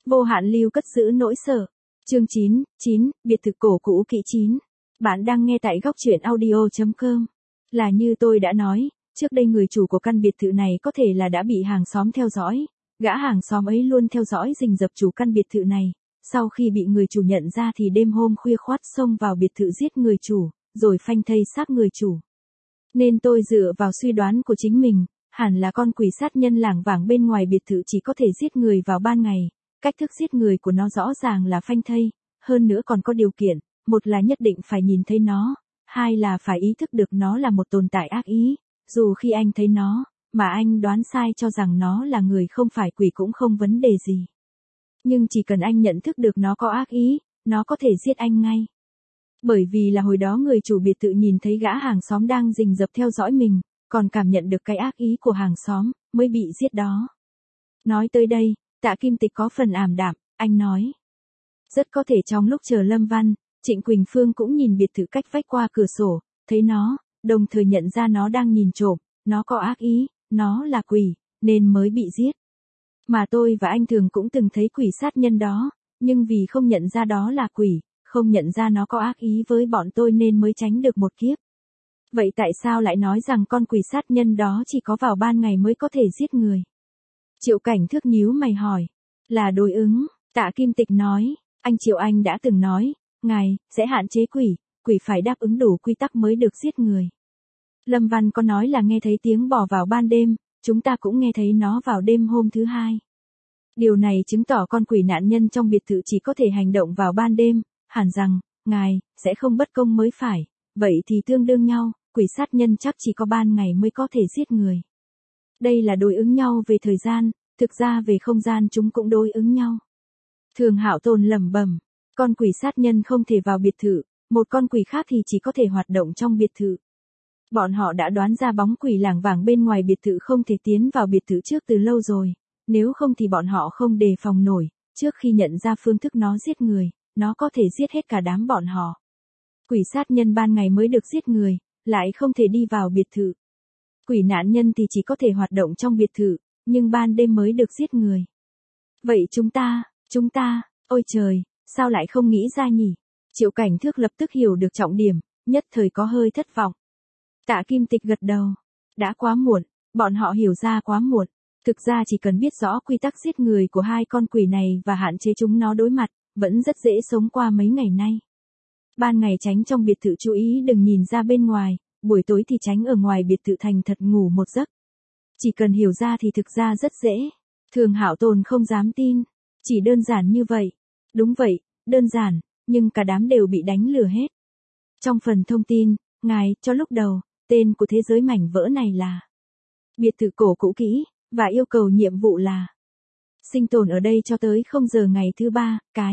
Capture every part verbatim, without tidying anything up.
Vô hạn lưu cất giữ nỗi sợ. Chương chín, chín, biệt thự cổ cũ kỹ chín. Bạn đang nghe tại góc truyện audio chấm com. Là như tôi đã nói, trước đây người chủ của căn biệt thự này có thể là đã bị hàng xóm theo dõi. Gã hàng xóm ấy luôn theo dõi rình rập chủ căn biệt thự này. Sau khi bị người chủ nhận ra thì đêm hôm khuya khoắt xông vào biệt thự giết người chủ, rồi phanh thây xác người chủ. Nên tôi dựa vào suy đoán của chính mình, hẳn là con quỷ sát nhân lảng vảng bên ngoài biệt thự chỉ có thể giết người vào ban ngày. Cách thức giết người của nó rõ ràng là phanh thây, hơn nữa còn có điều kiện, một là nhất định phải nhìn thấy nó, hai là phải ý thức được nó là một tồn tại ác ý, dù khi anh thấy nó, mà anh đoán sai cho rằng nó là người không phải quỷ cũng không vấn đề gì. Nhưng chỉ cần anh nhận thức được nó có ác ý, nó có thể giết anh ngay. Bởi vì là hồi đó người chủ biệt thự nhìn thấy gã hàng xóm đang rình rập theo dõi mình, còn cảm nhận được cái ác ý của hàng xóm, mới bị giết đó. Nói tới đây, Tạ Kim Tịch có phần ảm đạm, anh nói. Rất có thể trong lúc chờ Lâm Văn, Trịnh Quỳnh Phương cũng nhìn biệt thự cách vách qua cửa sổ, thấy nó, đồng thời nhận ra nó đang nhìn trộm, nó có ác ý, nó là quỷ, nên mới bị giết. Mà tôi và anh Thường cũng từng thấy quỷ sát nhân đó, nhưng vì không nhận ra đó là quỷ, không nhận ra nó có ác ý với bọn tôi nên mới tránh được một kiếp. Vậy tại sao lại nói rằng con quỷ sát nhân đó chỉ có vào ban ngày mới có thể giết người? Triệu Cảnh Thước nhíu mày hỏi. Là đối ứng, Tạ Kim Tịch nói, anh Triệu Anh đã từng nói, ngài, sẽ hạn chế quỷ, quỷ phải đáp ứng đủ quy tắc mới được giết người. Lâm Văn có nói là nghe thấy tiếng bò vào ban đêm, chúng ta cũng nghe thấy nó vào đêm hôm thứ hai. Điều này chứng tỏ con quỷ nạn nhân trong biệt thự chỉ có thể hành động vào ban đêm, hẳn rằng, ngài, sẽ không bất công mới phải, vậy thì tương đương nhau, quỷ sát nhân chắc chỉ có ban ngày mới có thể giết người. Đây là đối ứng nhau về thời gian, thực ra về không gian chúng cũng đối ứng nhau. Thường Hạo Tồn lẩm bẩm, con quỷ sát nhân không thể vào biệt thự, một con quỷ khác thì chỉ có thể hoạt động trong biệt thự. Bọn họ đã đoán ra bóng quỷ lảng vảng bên ngoài biệt thự không thể tiến vào biệt thự trước từ lâu rồi, nếu không thì bọn họ không đề phòng nổi, trước khi nhận ra phương thức nó giết người, nó có thể giết hết cả đám bọn họ. Quỷ sát nhân ban ngày mới được giết người, lại không thể đi vào biệt thự. Quỷ nạn nhân thì chỉ có thể hoạt động trong biệt thự, nhưng ban đêm mới được giết người. Vậy chúng ta, chúng ta, ôi trời, sao lại không nghĩ ra nhỉ? Triệu Cảnh Thước lập tức hiểu được trọng điểm, nhất thời có hơi thất vọng. Tạ Kim Tịch gật đầu. Đã quá muộn, bọn họ hiểu ra quá muộn. Thực ra chỉ cần biết rõ quy tắc giết người của hai con quỷ này và hạn chế chúng nó đối mặt, vẫn rất dễ sống qua mấy ngày nay. Ban ngày tránh trong biệt thự chú ý đừng nhìn ra bên ngoài, buổi tối thì tránh ở ngoài biệt thự thành thật ngủ một giấc. Chỉ cần hiểu ra thì thực ra rất dễ. Thường Hạo Tồn không dám tin. Chỉ đơn giản như vậy. Đúng vậy, đơn giản, nhưng cả đám đều bị đánh lừa hết. Trong phần thông tin, ngài, cho lúc đầu, tên của thế giới mảnh vỡ này là biệt thự cổ cũ kỹ, và yêu cầu nhiệm vụ là sinh tồn ở đây cho tới không giờ ngày thứ ba, cái.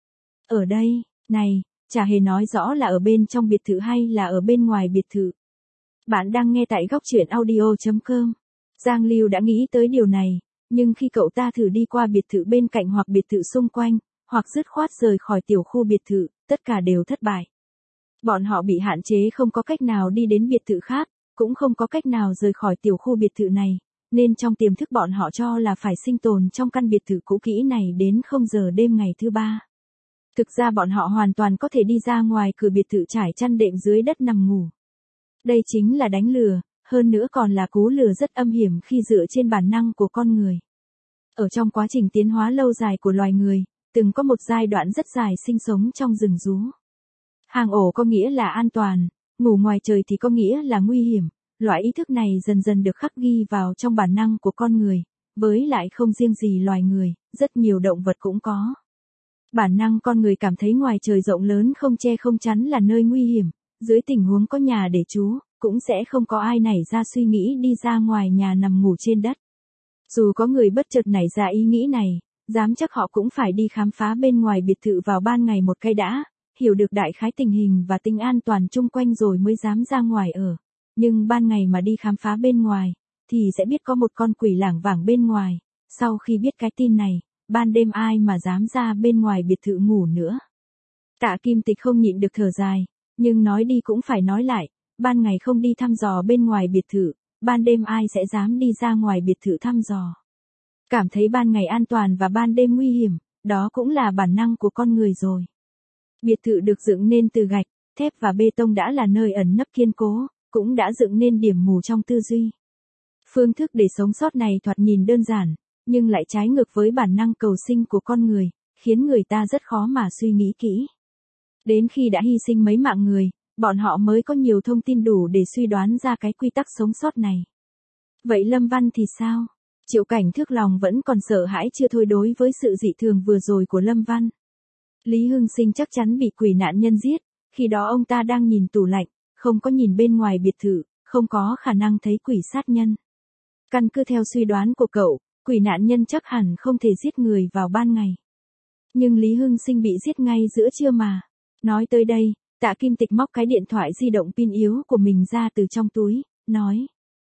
Ở đây, này, chả hề nói rõ là ở bên trong biệt thự hay là ở bên ngoài biệt thự. Bạn đang nghe tại góc truyện audio chấm com. Giang Lưu đã nghĩ tới điều này, nhưng khi cậu ta thử đi qua biệt thự bên cạnh hoặc biệt thự xung quanh, hoặc dứt khoát rời khỏi tiểu khu biệt thự, tất cả đều thất bại. Bọn họ bị hạn chế không có cách nào đi đến biệt thự khác, cũng không có cách nào rời khỏi tiểu khu biệt thự này, nên trong tiềm thức bọn họ cho là phải sinh tồn trong căn biệt thự cũ kỹ này đến không giờ đêm ngày thứ ba. Thực ra bọn họ hoàn toàn có thể đi ra ngoài cửa biệt thự trải chăn đệm dưới đất nằm ngủ. Đây chính là đánh lừa, hơn nữa còn là cú lừa rất âm hiểm khi dựa trên bản năng của con người. Ở trong quá trình tiến hóa lâu dài của loài người, từng có một giai đoạn rất dài sinh sống trong rừng rú. Hang ổ có nghĩa là an toàn, ngủ ngoài trời thì có nghĩa là nguy hiểm. Loại ý thức này dần dần được khắc ghi vào trong bản năng của con người, với lại không riêng gì loài người, rất nhiều động vật cũng có. Bản năng con người cảm thấy ngoài trời rộng lớn không che không chắn là nơi nguy hiểm, dưới tình huống có nhà để trú, cũng sẽ không có ai nảy ra suy nghĩ đi ra ngoài nhà nằm ngủ trên đất. Dù có người bất chợt nảy ra ý nghĩ này, dám chắc họ cũng phải đi khám phá bên ngoài biệt thự vào ban ngày một cái đã, hiểu được đại khái tình hình và tính an toàn chung quanh rồi mới dám ra ngoài ở. Nhưng ban ngày mà đi khám phá bên ngoài, thì sẽ biết có một con quỷ lảng vảng bên ngoài. Sau khi biết cái tin này, ban đêm ai mà dám ra bên ngoài biệt thự ngủ nữa. Tạ Kim Tịch không nhịn được thở dài, nhưng nói đi cũng phải nói lại, ban ngày không đi thăm dò bên ngoài biệt thự, ban đêm ai sẽ dám đi ra ngoài biệt thự thăm dò. Cảm thấy ban ngày an toàn và ban đêm nguy hiểm, đó cũng là bản năng của con người rồi. Biệt thự được dựng nên từ gạch, thép và bê tông đã là nơi ẩn nấp kiên cố, cũng đã dựng nên điểm mù trong tư duy. Phương thức để sống sót này thoạt nhìn đơn giản, nhưng lại trái ngược với bản năng cầu sinh của con người, khiến người ta rất khó mà suy nghĩ kỹ. Đến khi đã hy sinh mấy mạng người, bọn họ mới có nhiều thông tin đủ để suy đoán ra cái quy tắc sống sót này. Vậy Lâm Văn thì sao? Triệu Cảnh Thước lòng vẫn còn sợ hãi chưa thôi đối với sự dị thường vừa rồi của Lâm Văn. Lý Hưng Sinh chắc chắn bị quỷ nạn nhân giết, khi đó ông ta đang nhìn tủ lạnh, không có nhìn bên ngoài biệt thự, không có khả năng thấy quỷ sát nhân. Căn cứ theo suy đoán của cậu, quỷ nạn nhân chắc hẳn không thể giết người vào ban ngày. Nhưng Lý Hưng Sinh bị giết ngay giữa trưa mà. Nói tới đây, Tạ Kim Tịch móc cái điện thoại di động pin yếu của mình ra từ trong túi, nói.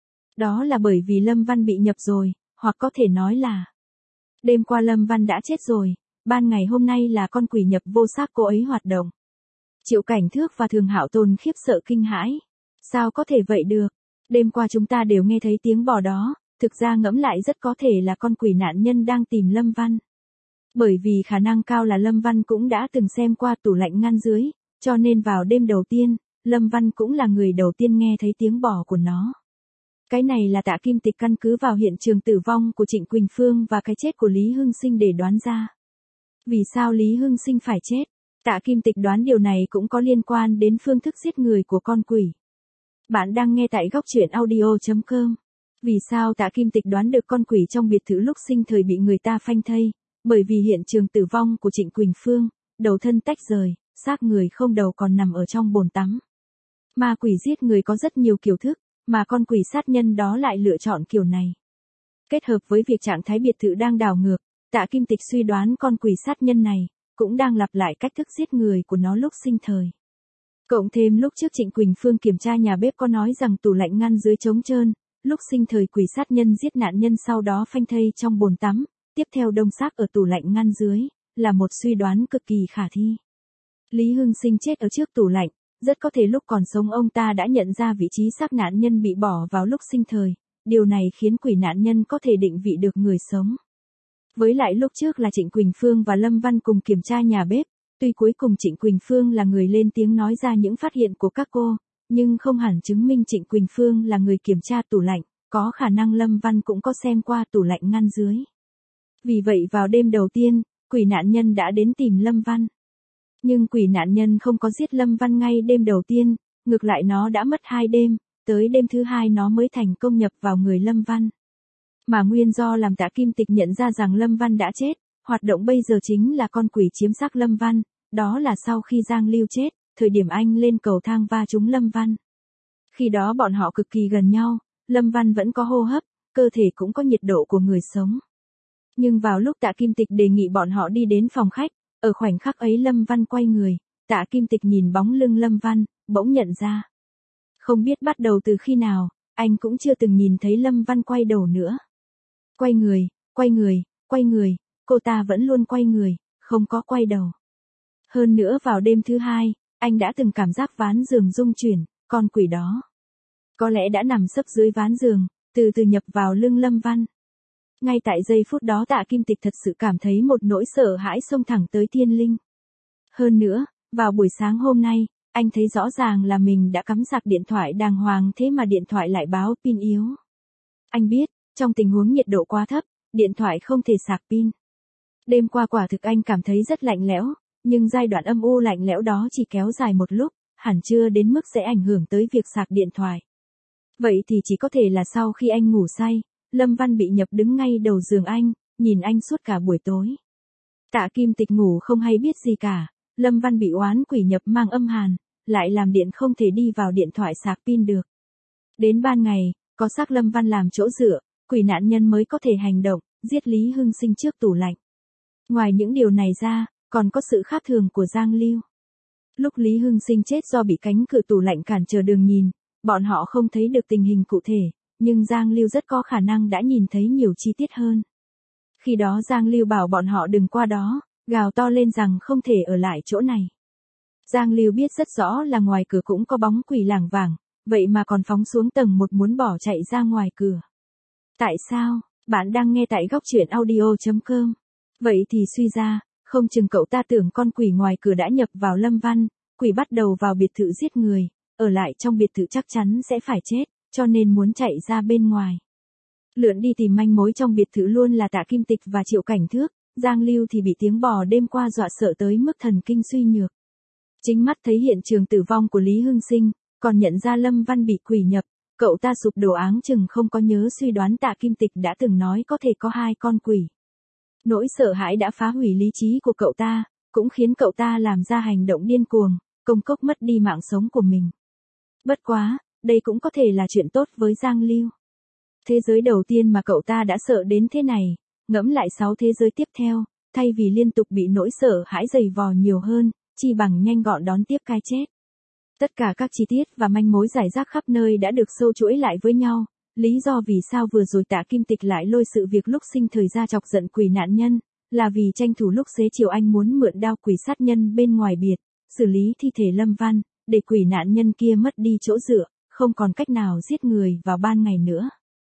Đó là bởi vì Lâm Văn bị nhập rồi, hoặc có thể nói là đêm qua Lâm Văn đã chết rồi, ban ngày hôm nay là con quỷ nhập vô xác cô ấy hoạt động. Triệu Cảnh Thước và Thường Hạo Tồn khiếp sợ kinh hãi. Sao có thể vậy được? Đêm qua chúng ta đều nghe thấy tiếng bò đó, thực ra ngẫm lại rất có thể là con quỷ nạn nhân đang tìm Lâm Văn. Bởi vì khả năng cao là Lâm Văn cũng đã từng xem qua tủ lạnh ngăn dưới, cho nên vào đêm đầu tiên, Lâm Văn cũng là người đầu tiên nghe thấy tiếng bò của nó. Cái này là Tạ Kim Tịch căn cứ vào hiện trường tử vong của Trịnh Quỳnh Phương và cái chết của Lý Hưng Sinh để đoán ra. Vì sao Lý Hưng Sinh phải chết? Tạ Kim Tịch đoán điều này cũng có liên quan đến phương thức giết người của con quỷ. Bạn đang nghe tại góc truyện audio chấm com. Vì sao Tạ Kim Tịch đoán được con quỷ trong biệt thự lúc sinh thời bị người ta phanh thây? Bởi vì hiện trường tử vong của Trịnh Quỳnh Phương, đầu thân tách rời, xác người không đầu còn nằm ở trong bồn tắm. Ma quỷ giết người có rất nhiều kiểu thức, mà con quỷ sát nhân đó lại lựa chọn kiểu này. Kết hợp với việc trạng thái biệt thự đang đảo ngược, Tạ Kim Tịch suy đoán con quỷ sát nhân này cũng đang lặp lại cách thức giết người của nó lúc sinh thời. Cộng thêm lúc trước Trịnh Quỳnh Phương kiểm tra nhà bếp có nói rằng tủ lạnh ngăn dưới trống trơn, lúc sinh thời quỷ sát nhân giết nạn nhân sau đó phanh thây trong bồn tắm, tiếp theo đông xác ở tủ lạnh ngăn dưới, là một suy đoán cực kỳ khả thi. Lý Hưng Sinh chết ở trước tủ lạnh, rất có thể lúc còn sống ông ta đã nhận ra vị trí xác nạn nhân bị bỏ vào lúc sinh thời, điều này khiến quỷ nạn nhân có thể định vị được người sống. Với lại lúc trước là Trịnh Quỳnh Phương và Lâm Văn cùng kiểm tra nhà bếp, tuy cuối cùng Trịnh Quỳnh Phương là người lên tiếng nói ra những phát hiện của các cô, nhưng không hẳn chứng minh Trịnh Quỳnh Phương là người kiểm tra tủ lạnh, có khả năng Lâm Văn cũng có xem qua tủ lạnh ngăn dưới. Vì vậy vào đêm đầu tiên, quỷ nạn nhân đã đến tìm Lâm Văn. Nhưng quỷ nạn nhân không có giết Lâm Văn ngay đêm đầu tiên, ngược lại nó đã mất hai đêm, tới đêm thứ hai nó mới thành công nhập vào người Lâm Văn. Mà nguyên do làm Tạ Kim Tịch nhận ra rằng Lâm Văn đã chết, hoạt động bây giờ chính là con quỷ chiếm xác Lâm Văn, đó là sau khi Giang Lưu chết, thời điểm anh lên cầu thang va trúng Lâm Văn. Khi đó bọn họ cực kỳ gần nhau, Lâm Văn vẫn có hô hấp, cơ thể cũng có nhiệt độ của người sống. Nhưng vào lúc Tạ Kim Tịch đề nghị bọn họ đi đến phòng khách, ở khoảnh khắc ấy Lâm Văn quay người, Tạ Kim Tịch nhìn bóng lưng Lâm Văn, bỗng nhận ra. Không biết bắt đầu từ khi nào, anh cũng chưa từng nhìn thấy Lâm Văn quay đầu nữa. Quay người, quay người, quay người, cô ta vẫn luôn quay người, không có quay đầu. Hơn nữa vào đêm thứ hai, anh đã từng cảm giác ván giường rung chuyển, con quỷ đó có lẽ đã nằm sấp dưới ván giường, từ từ nhập vào lưng Lâm Văn. Ngay tại giây phút đó Tạ Kim Tịch thật sự cảm thấy một nỗi sợ hãi xông thẳng tới thiên linh. Hơn nữa, vào buổi sáng hôm nay, anh thấy rõ ràng là mình đã cắm sạc điện thoại đàng hoàng thế mà điện thoại lại báo pin yếu. Anh biết, trong tình huống nhiệt độ quá thấp, điện thoại không thể sạc pin. Đêm qua quả thực anh cảm thấy rất lạnh lẽo, nhưng giai đoạn âm u lạnh lẽo đó chỉ kéo dài một lúc, hẳn chưa đến mức sẽ ảnh hưởng tới việc sạc điện thoại. Vậy thì chỉ có thể là sau khi anh ngủ say, Lâm Văn bị nhập đứng ngay đầu giường anh, nhìn anh suốt cả buổi tối. Tạ Kim Tịch ngủ không hay biết gì cả, Lâm Văn bị oán quỷ nhập mang âm hàn, lại làm điện không thể đi vào điện thoại sạc pin được. Đến ban ngày, có xác Lâm Văn làm chỗ dựa, quỷ nạn nhân mới có thể hành động, giết Lý Hưng Sinh trước tủ lạnh. Ngoài những điều này ra, còn có sự khác thường của Giang Lưu. Lúc Lý Hưng Sinh chết do bị cánh cửa tủ lạnh cản trở đường nhìn, bọn họ không thấy được tình hình cụ thể, nhưng Giang Lưu rất có khả năng đã nhìn thấy nhiều chi tiết hơn. Khi đó Giang Lưu bảo bọn họ đừng qua đó, gào to lên rằng không thể ở lại chỗ này. Giang Lưu biết rất rõ là ngoài cửa cũng có bóng quỷ lảng vảng, vậy mà còn phóng xuống tầng một muốn bỏ chạy ra ngoài cửa. Tại sao? Bạn đang nghe tại góc truyện audio chấm com. Vậy thì suy ra, không chừng cậu ta tưởng con quỷ ngoài cửa đã nhập vào Lâm Văn, quỷ bắt đầu vào biệt thự giết người, ở lại trong biệt thự chắc chắn sẽ phải chết, cho nên muốn chạy ra bên ngoài. Lượn đi tìm manh mối trong biệt thự luôn là Tạ Kim Tịch và Triệu Cảnh Thước, Giang Lưu thì bị tiếng bò đêm qua dọa sợ tới mức thần kinh suy nhược. Chính mắt thấy hiện trường tử vong của Lý Hưng Sinh, còn nhận ra Lâm Văn bị quỷ nhập, cậu ta sụp đổ áng chừng không có nhớ suy đoán Tạ Kim Tịch đã từng nói có thể có hai con quỷ. Nỗi sợ hãi đã phá hủy lý trí của cậu ta, cũng khiến cậu ta làm ra hành động điên cuồng, công cốc mất đi mạng sống của mình. Bất quá, đây cũng có thể là chuyện tốt với Giang Lưu. Thế giới đầu tiên mà cậu ta đã sợ đến thế này, ngẫm lại sáu thế giới tiếp theo, thay vì liên tục bị nỗi sợ hãi dày vò nhiều hơn, chi bằng nhanh gọn đón tiếp cái chết. Tất cả các chi tiết và manh mối rải rác khắp nơi đã được sâu chuỗi lại với nhau, lý do vì sao vừa rồi Tạ Kim Tịch lại lôi sự việc lúc sinh thời ra chọc giận quỷ nạn nhân, là vì tranh thủ lúc xế chiều anh muốn mượn đao quỷ sát nhân bên ngoài biệt, xử lý thi thể Lâm Văn, để quỷ nạn nhân kia mất đi chỗ dựa, không còn cách nào giết người vào ban ngày nữa.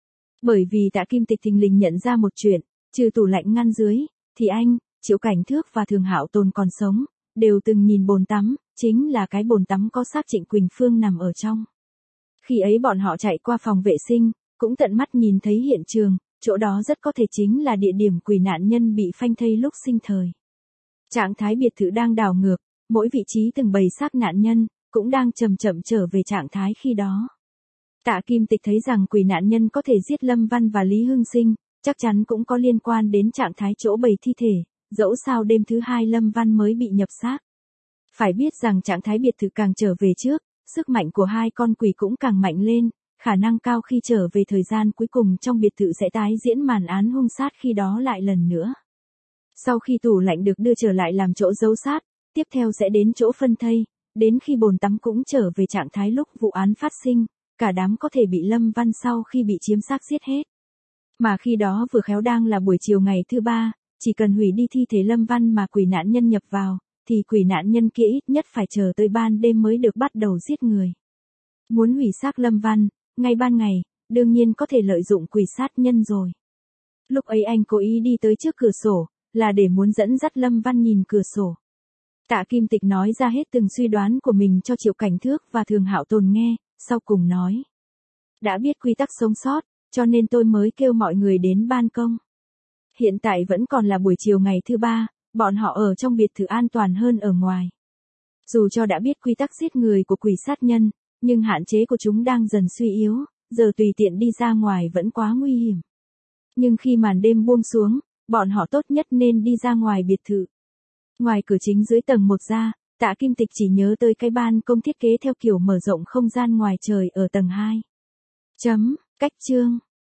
Bởi vì Tạ Kim Tịch thình lình nhận ra một chuyện, trừ tủ lạnh ngăn dưới, thì anh, Triệu Cảnh Thước và Thường Hạo Tồn còn sống, đều từng nhìn bồn tắm, chính là cái bồn tắm có xác Trịnh Quỳnh Phương nằm ở trong. Khi ấy bọn họ chạy qua phòng vệ sinh, cũng tận mắt nhìn thấy hiện trường, chỗ đó rất có thể chính là địa điểm quỷ nạn nhân bị phanh thây lúc sinh thời. Trạng thái biệt thự đang đảo ngược, mỗi vị trí từng bầy xác nạn nhân, cũng đang chậm chậm trở về trạng thái khi đó. Tạ Kim Tịch thấy rằng quỷ nạn nhân có thể giết Lâm Văn và Lý Hưng Sinh, chắc chắn cũng có liên quan đến trạng thái chỗ bầy thi thể, dẫu sao đêm thứ hai Lâm Văn mới bị nhập xác. Phải biết rằng trạng thái biệt thự càng trở về trước, sức mạnh của hai con quỷ cũng càng mạnh lên, khả năng cao khi trở về thời gian cuối cùng trong biệt thự sẽ tái diễn màn án hung sát khi đó lại lần nữa. Sau khi tủ lạnh được đưa trở lại làm chỗ giấu sát, tiếp theo sẽ đến chỗ phân thây, đến khi bồn tắm cũng trở về trạng thái lúc vụ án phát sinh, cả đám có thể bị Lâm Văn sau khi bị chiếm xác giết hết. Mà khi đó vừa khéo đang là buổi chiều ngày thứ ba, chỉ cần hủy đi thi thể Lâm Văn mà quỷ nạn nhân nhập vào, thì quỷ nạn nhân kia ít nhất phải chờ tới ban đêm mới được bắt đầu giết người. Muốn hủy xác Lâm Văn, ngay ban ngày, đương nhiên có thể lợi dụng quỷ sát nhân rồi. Lúc ấy anh cố ý đi tới trước cửa sổ, là để muốn dẫn dắt Lâm Văn nhìn cửa sổ. Tạ Kim Tịch nói ra hết từng suy đoán của mình cho Triệu Cảnh Thước và Thường Hạo Tồn nghe, sau cùng nói. Đã biết quy tắc sống sót, cho nên tôi mới kêu mọi người đến ban công. Hiện tại vẫn còn là buổi chiều ngày thứ ba, bọn họ ở trong biệt thự an toàn hơn ở ngoài. Dù cho đã biết quy tắc giết người của quỷ sát nhân, nhưng hạn chế của chúng đang dần suy yếu, giờ tùy tiện đi ra ngoài vẫn quá nguy hiểm. Nhưng khi màn đêm buông xuống, bọn họ tốt nhất nên đi ra ngoài biệt thự. Ngoài cửa chính dưới tầng một ra, Tạ Kim Tịch chỉ nhớ tới cái ban công thiết kế theo kiểu mở rộng không gian ngoài trời ở tầng hai. Chấm, cách chương.